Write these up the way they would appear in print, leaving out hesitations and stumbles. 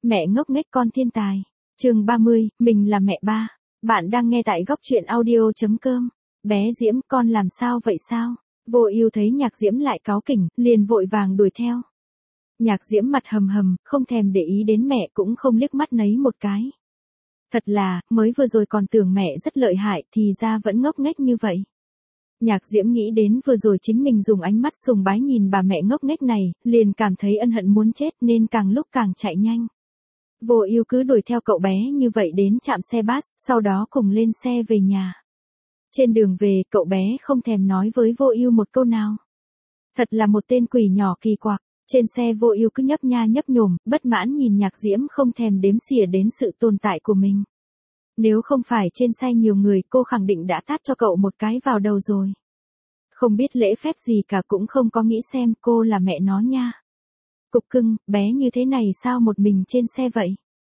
Mẹ ngốc nghếch con thiên tài. Chương 30, mình là mẹ ba. Bạn đang nghe tại góc truyện audio.com. Bé Diễm, con làm sao vậy sao? Vô Ưu thấy Nhạc Diễm lại cáu kỉnh, liền vội vàng đuổi theo. Nhạc Diễm mặt hầm hầm, không thèm để ý đến mẹ cũng không liếc mắt nấy một cái. Thật là, mới vừa rồi còn tưởng mẹ rất lợi hại thì ra vẫn ngốc nghếch như vậy. Nhạc Diễm nghĩ đến vừa rồi chính mình dùng ánh mắt sùng bái nhìn bà mẹ ngốc nghếch này, liền cảm thấy ân hận muốn chết nên càng lúc càng chạy nhanh. Vô Ưu cứ đuổi theo cậu bé như vậy đến trạm xe bus, sau đó cùng lên xe về nhà. Trên đường về, cậu bé không thèm nói với Vô Ưu một câu nào. Thật là một tên quỷ nhỏ kỳ quặc. Trên xe Vô Ưu cứ nhấp nha nhấp nhổm, bất mãn nhìn Nhạc Diễm không thèm đếm xỉa đến sự tồn tại của mình. Nếu không phải trên xe nhiều người, cô khẳng định đã tát cho cậu một cái vào đầu rồi. Không biết lễ phép gì cả, cũng không có nghĩ xem cô là mẹ nó nha. Cục cưng, bé như thế này sao một mình trên xe vậy?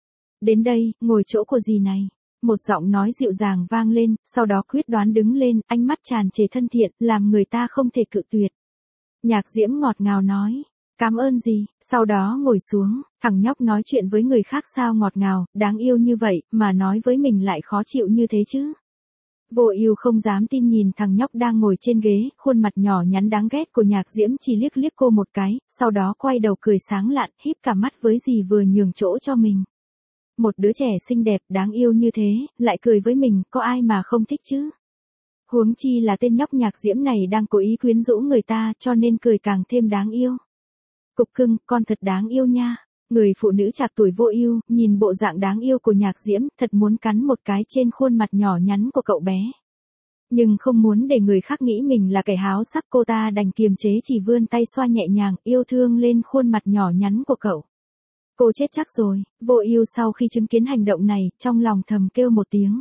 Đến đây, ngồi chỗ của dì này. Một giọng nói dịu dàng vang lên, sau đó quyết đoán đứng lên, ánh mắt tràn trề thân thiện, làm người ta không thể cự tuyệt. Nhạc Diễm ngọt ngào nói, cảm ơn dì, sau đó ngồi xuống. Thằng nhóc nói chuyện với người khác sao ngọt ngào, đáng yêu như vậy, mà nói với mình lại khó chịu như thế chứ. Vô Ưu không dám tin nhìn thằng nhóc đang ngồi trên ghế, khuôn mặt nhỏ nhắn đáng ghét của Nhạc Diễm chỉ liếc liếc cô một cái, sau đó quay đầu cười sáng lạn, híp cả mắt với dì vừa nhường chỗ cho mình. Một đứa trẻ xinh đẹp, đáng yêu như thế, lại cười với mình, có ai mà không thích chứ? Huống chi là tên nhóc Nhạc Diễm này đang cố ý quyến rũ người ta, cho nên cười càng thêm đáng yêu. Cục cưng, con thật đáng yêu nha. Người phụ nữ trạc tuổi Vô Ưu, nhìn bộ dạng đáng yêu của Nhạc Diễm, thật muốn cắn một cái trên khuôn mặt nhỏ nhắn của cậu bé. Nhưng không muốn để người khác nghĩ mình là kẻ háo sắc, cô ta đành kiềm chế chỉ vươn tay xoa nhẹ nhàng, yêu thương lên khuôn mặt nhỏ nhắn của cậu. Cô chết chắc rồi. Vô Ưu sau khi chứng kiến hành động này, trong lòng thầm kêu một tiếng.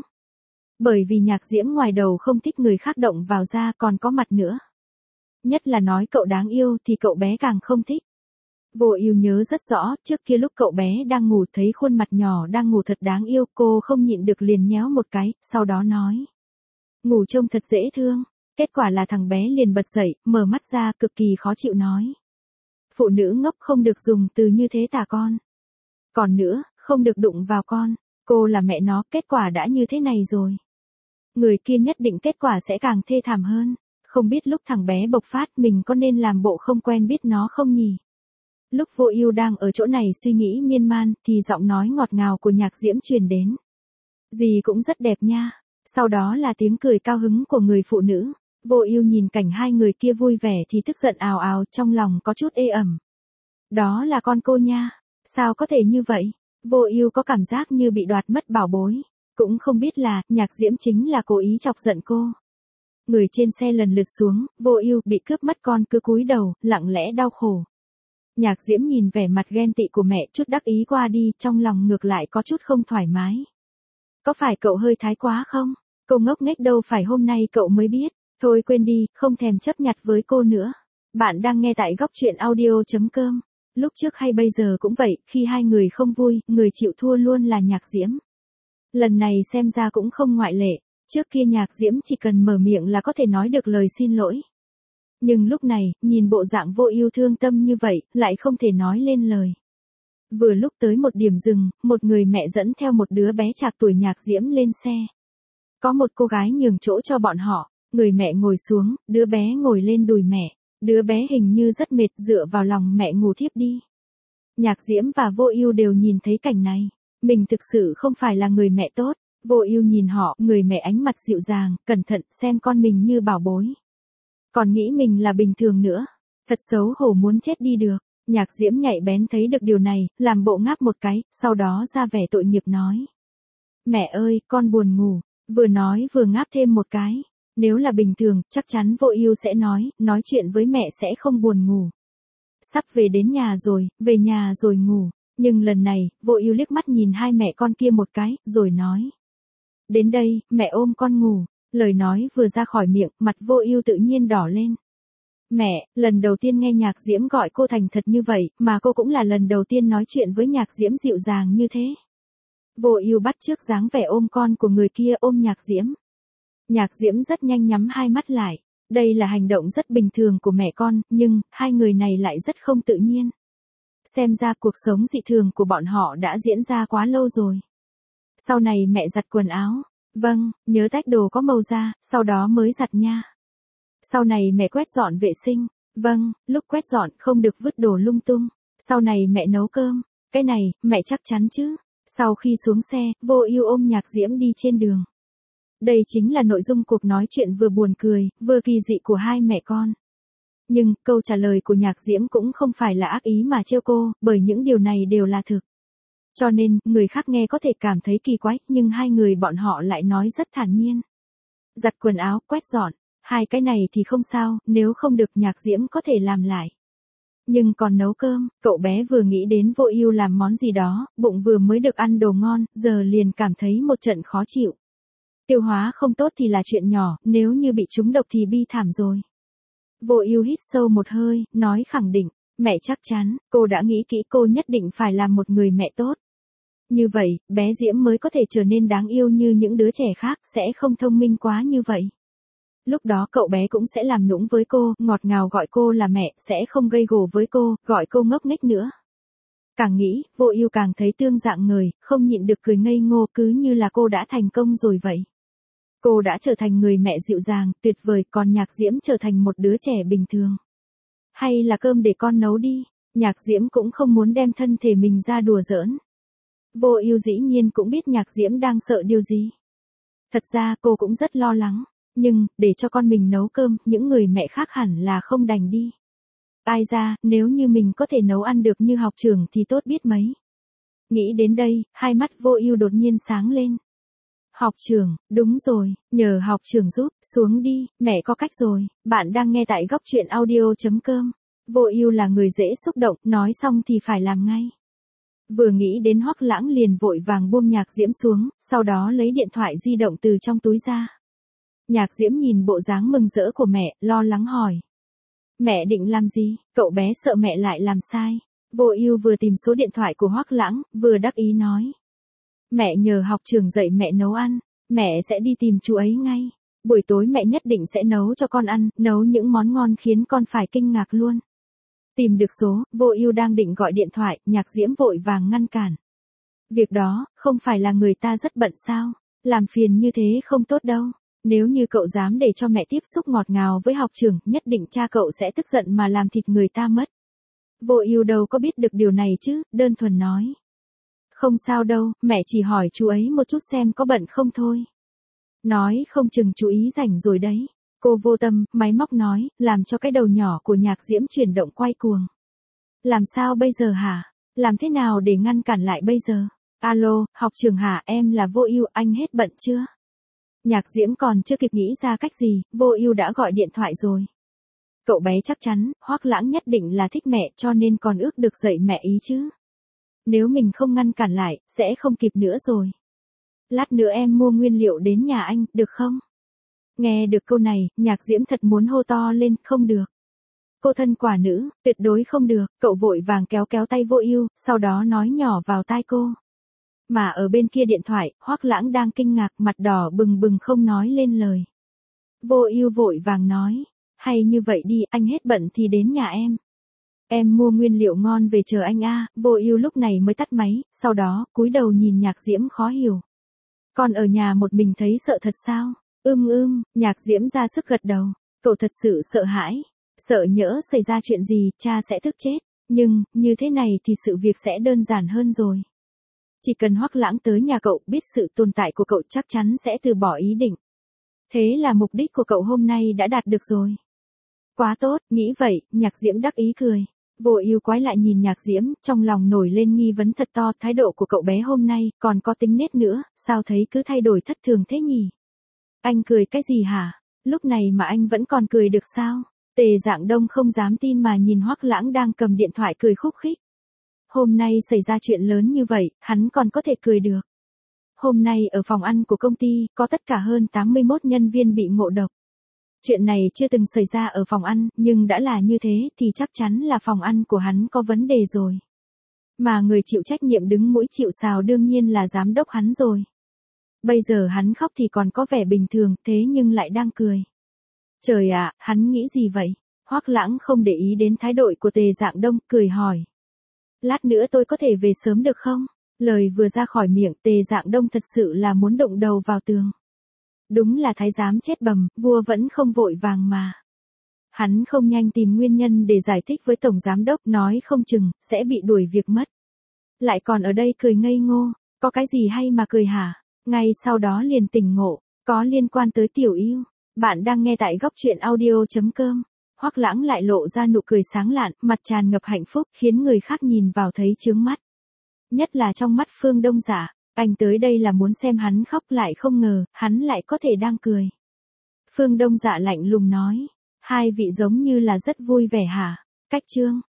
Bởi vì Nhạc Diễm ngoài đầu không thích người khác động vào da, còn có mặt nữa. Nhất là nói cậu đáng yêu thì cậu bé càng không thích. Vô Ưu nhớ rất rõ, trước kia lúc cậu bé đang ngủ thấy khuôn mặt nhỏ đang ngủ thật đáng yêu, cô không nhịn được liền nhéo một cái, sau đó nói. Ngủ trông thật dễ thương. Kết quả là thằng bé liền bật dậy, mở mắt ra cực kỳ khó chịu nói. Phụ nữ ngốc không được dùng từ như thế tả con. Còn nữa, không được đụng vào con. Cô là mẹ nó, kết quả đã như thế này rồi. Người kia nhất định kết quả sẽ càng thê thảm hơn. Không biết lúc thằng bé bộc phát mình có nên làm bộ không quen biết nó không nhỉ? Lúc Vô Ưu đang ở chỗ này suy nghĩ miên man, thì giọng nói ngọt ngào của Nhạc Diễm truyền đến. Dì cũng rất đẹp nha. Sau đó là tiếng cười cao hứng của người phụ nữ. Vô Ưu nhìn cảnh hai người kia vui vẻ thì tức giận ào ào, trong lòng có chút ê ẩm. Đó là con cô nha. Sao có thể như vậy? Vô Ưu có cảm giác như bị đoạt mất bảo bối. Cũng không biết là, Nhạc Diễm chính là cố ý chọc giận cô. Người trên xe lần lượt xuống, Vô Ưu bị cướp mất con cứ cúi đầu, lặng lẽ đau khổ. Nhạc Diễm nhìn vẻ mặt ghen tị của mẹ chút đắc ý qua đi, trong lòng ngược lại có chút không thoải mái. Có phải cậu hơi thái quá không? Cô ngốc nghếch đâu phải hôm nay cậu mới biết. Thôi quên đi, không thèm chấp nhặt với cô nữa. Bạn đang nghe tại góc truyện audio.com. Lúc trước hay bây giờ cũng vậy, khi hai người không vui, người chịu thua luôn là Nhạc Diễm. Lần này xem ra cũng không ngoại lệ. Trước kia Nhạc Diễm chỉ cần mở miệng là có thể nói được lời xin lỗi. Nhưng lúc này, nhìn bộ dạng Vô Ưu thương tâm như vậy, lại không thể nói lên lời. Vừa lúc tới một điểm dừng, một người mẹ dẫn theo một đứa bé trạc tuổi Nhạc Diễm lên xe. Có một cô gái nhường chỗ cho bọn họ, người mẹ ngồi xuống, đứa bé ngồi lên đùi mẹ. Đứa bé hình như rất mệt, dựa vào lòng mẹ ngủ thiếp đi. Nhạc Diễm và Vô Ưu đều nhìn thấy cảnh này. Mình thực sự không phải là người mẹ tốt. Vô Ưu nhìn họ, người mẹ ánh mặt dịu dàng, cẩn thận xem con mình như bảo bối. Còn nghĩ mình là bình thường nữa. Thật xấu hổ muốn chết đi được. Nhạc Diễm nhạy bén thấy được điều này, làm bộ ngáp một cái, sau đó ra vẻ tội nghiệp nói. Mẹ ơi, con buồn ngủ. Vừa nói vừa ngáp thêm một cái. Nếu là bình thường, chắc chắn Vô Ưu sẽ nói chuyện với mẹ sẽ không buồn ngủ. Sắp về đến nhà rồi, về nhà rồi ngủ. Nhưng lần này, Vô Ưu liếc mắt nhìn hai mẹ con kia một cái, rồi nói. Đến đây, mẹ ôm con ngủ. Lời nói vừa ra khỏi miệng, mặt Vô Ưu tự nhiên đỏ lên. Mẹ, lần đầu tiên nghe Nhạc Diễm gọi cô thành thật như vậy, mà cô cũng là lần đầu tiên nói chuyện với Nhạc Diễm dịu dàng như thế. Vô Ưu bắt chước dáng vẻ ôm con của người kia ôm Nhạc Diễm. Nhạc Diễm rất nhanh nhắm hai mắt lại. Đây là hành động rất bình thường của mẹ con, nhưng hai người này lại rất không tự nhiên. Xem ra cuộc sống dị thường của bọn họ đã diễn ra quá lâu rồi. Sau này mẹ giặt quần áo. Vâng, nhớ tách đồ có màu ra, sau đó mới giặt nha. Sau này mẹ quét dọn vệ sinh. Vâng, lúc quét dọn không được vứt đồ lung tung. Sau này mẹ nấu cơm. Cái này, mẹ chắc chắn chứ. Sau khi xuống xe, Vô Ưu ôm Nhạc Diễm đi trên đường. Đây chính là nội dung cuộc nói chuyện vừa buồn cười, vừa kỳ dị của hai mẹ con. Nhưng, câu trả lời của Nhạc Diễm cũng không phải là ác ý mà trêu cô, bởi những điều này đều là thực. Cho nên, người khác nghe có thể cảm thấy kỳ quái, nhưng hai người bọn họ lại nói rất thản nhiên. Giặt quần áo, quét dọn, hai cái này thì không sao, nếu không được Nhạc Diễm có thể làm lại. Nhưng còn nấu cơm, cậu bé vừa nghĩ đến Vô Ưu làm món gì đó, bụng vừa mới được ăn đồ ngon, giờ liền cảm thấy một trận khó chịu. Tiêu hóa không tốt thì là chuyện nhỏ, nếu như bị trúng độc thì bi thảm rồi. Vô Ưu hít sâu một hơi, nói khẳng định, mẹ chắc chắn, cô đã nghĩ kỹ, cô nhất định phải làm một người mẹ tốt. Như vậy, bé Diễm mới có thể trở nên đáng yêu như những đứa trẻ khác, sẽ không thông minh quá như vậy. Lúc đó cậu bé cũng sẽ làm nũng với cô, ngọt ngào gọi cô là mẹ, sẽ không gây gổ với cô, gọi cô ngốc nghếch nữa. Càng nghĩ, Vô Ưu càng thấy tương dạng người, không nhịn được cười ngây ngô, cứ như là cô đã thành công rồi vậy. Cô đã trở thành người mẹ dịu dàng, tuyệt vời, còn Nhạc Diễm trở thành một đứa trẻ bình thường. Hay là cơm để con nấu đi, Nhạc Diễm cũng không muốn đem thân thể mình ra đùa giỡn. Vô Ưu dĩ nhiên cũng biết Nhạc Diễm đang sợ điều gì. Thật ra cô cũng rất lo lắng, nhưng, để cho con mình nấu cơm, những người mẹ khác hẳn là không đành đi. Ai ra, nếu như mình có thể nấu ăn được như học trưởng thì tốt biết mấy. Nghĩ đến đây, hai mắt Vô Ưu đột nhiên sáng lên. Học trưởng, đúng rồi, nhờ học trưởng giúp, xuống đi, mẹ có cách rồi. Bạn đang nghe tại góc truyện audio.com. Vô Ưu là người dễ xúc động, nói xong thì phải làm ngay. Vừa nghĩ đến Hoắc Lãng liền vội vàng buông Nhạc Diễm xuống, sau đó lấy điện thoại di động từ trong túi ra. Nhạc Diễm nhìn bộ dáng mừng rỡ của mẹ, lo lắng hỏi. Mẹ định làm gì? Cậu bé sợ mẹ lại làm sai. Vô Ưu vừa tìm số điện thoại của Hoắc Lãng, vừa đắc ý nói. Mẹ nhờ học trưởng dạy mẹ nấu ăn, mẹ sẽ đi tìm chú ấy ngay. Buổi tối mẹ nhất định sẽ nấu cho con ăn, nấu những món ngon khiến con phải kinh ngạc luôn. Tìm được số, Vô Ưu đang định gọi điện thoại, Nhạc Diễm vội vàng ngăn cản. Việc đó, không phải là người ta rất bận sao? Làm phiền như thế không tốt đâu. Nếu như cậu dám để cho mẹ tiếp xúc ngọt ngào với học trưởng, nhất định cha cậu sẽ tức giận mà làm thịt người ta mất. Vô Ưu đâu có biết được điều này chứ, đơn thuần nói. Không sao đâu, mẹ chỉ hỏi chú ấy một chút xem có bận không thôi. Nói không chừng chú ý rảnh rồi đấy. Cô vô tâm, máy móc nói, làm cho cái đầu nhỏ của Nhạc Diễm chuyển động quay cuồng. Làm sao bây giờ hả? Làm thế nào để ngăn cản lại bây giờ? Alo, học trưởng hả, em là Vô Ưu, anh hết bận chưa? Nhạc Diễm còn chưa kịp nghĩ ra cách gì, Vô Ưu đã gọi điện thoại rồi. Cậu bé chắc chắn, Hoắc Lãng nhất định là thích mẹ cho nên còn ước được dạy mẹ ý chứ. Nếu mình không ngăn cản lại, sẽ không kịp nữa rồi. Lát nữa em mua nguyên liệu đến nhà anh, được không? Nghe được câu này, Nhạc Diễm thật muốn hô to lên, không được. Cô thân quả nữ, tuyệt đối không được, cậu vội vàng kéo kéo tay Vô Ưu, sau đó nói nhỏ vào tai cô. Mà ở bên kia điện thoại, Hoắc Lãng đang kinh ngạc, mặt đỏ bừng bừng không nói lên lời. Vô Ưu vội vàng nói, hay như vậy đi, anh hết bận thì đến nhà em. Em mua nguyên liệu ngon về chờ anh a. Vô Ưu lúc này mới tắt máy, sau đó, cúi đầu nhìn Nhạc Diễm khó hiểu. Con ở nhà một mình thấy sợ thật sao? Nhạc Diễm ra sức gật đầu. Cậu thật sự sợ hãi. Sợ nhỡ xảy ra chuyện gì, cha sẽ tức chết. Nhưng, như thế này thì sự việc sẽ đơn giản hơn rồi. Chỉ cần Hoắc Lãng tới nhà cậu, biết sự tồn tại của cậu chắc chắn sẽ từ bỏ ý định. Thế là mục đích của cậu hôm nay đã đạt được rồi. Quá tốt, nghĩ vậy, Nhạc Diễm đắc ý cười. Vô Ưu quái lại nhìn Nhạc Diễm, trong lòng nổi lên nghi vấn thật to, thái độ của cậu bé hôm nay, còn có tính nết nữa, sao thấy cứ thay đổi thất thường thế nhỉ? Anh cười cái gì hả? Lúc này mà anh vẫn còn cười được sao? Tề Dạng Đông không dám tin mà nhìn Hoắc Lãng đang cầm điện thoại cười khúc khích. Hôm nay xảy ra chuyện lớn như vậy, hắn còn có thể cười được. Hôm nay ở phòng ăn của công ty, có tất cả hơn 81 nhân viên bị ngộ độc. Chuyện này chưa từng xảy ra ở phòng ăn, nhưng đã là như thế thì chắc chắn là phòng ăn của hắn có vấn đề rồi. Mà người chịu trách nhiệm đứng mũi chịu sào đương nhiên là giám đốc hắn rồi. Bây giờ hắn khóc thì còn có vẻ bình thường, thế nhưng lại đang cười. Trời ạ, hắn nghĩ gì vậy? Hoắc Lãng không để ý đến thái độ của Tề Dạng Đông, cười hỏi. Lát nữa tôi có thể về sớm được không? Lời vừa ra khỏi miệng Tề Dạng Đông thật sự là muốn đụng đầu vào tường. Đúng là thái giám chết bầm, vua vẫn không vội vàng mà. Hắn không nhanh tìm nguyên nhân để giải thích với tổng giám đốc, nói không chừng sẽ bị đuổi việc mất. Lại còn ở đây cười ngây ngô, có cái gì hay mà cười hả? Ngay sau đó liền tỉnh ngộ, có liên quan tới Tiểu Yêu. Bạn đang nghe tại góc truyện audio.com. Hoắc Lãng lại lộ ra nụ cười sáng lạn, mặt tràn ngập hạnh phúc, khiến người khác nhìn vào thấy chướng mắt. Nhất là trong mắt Phương Đông Dạ, anh tới đây là muốn xem hắn khóc, lại không ngờ, hắn lại có thể đang cười. Phương Đông Dạ lạnh lùng nói, hai vị giống như là rất vui vẻ hả? Cách chương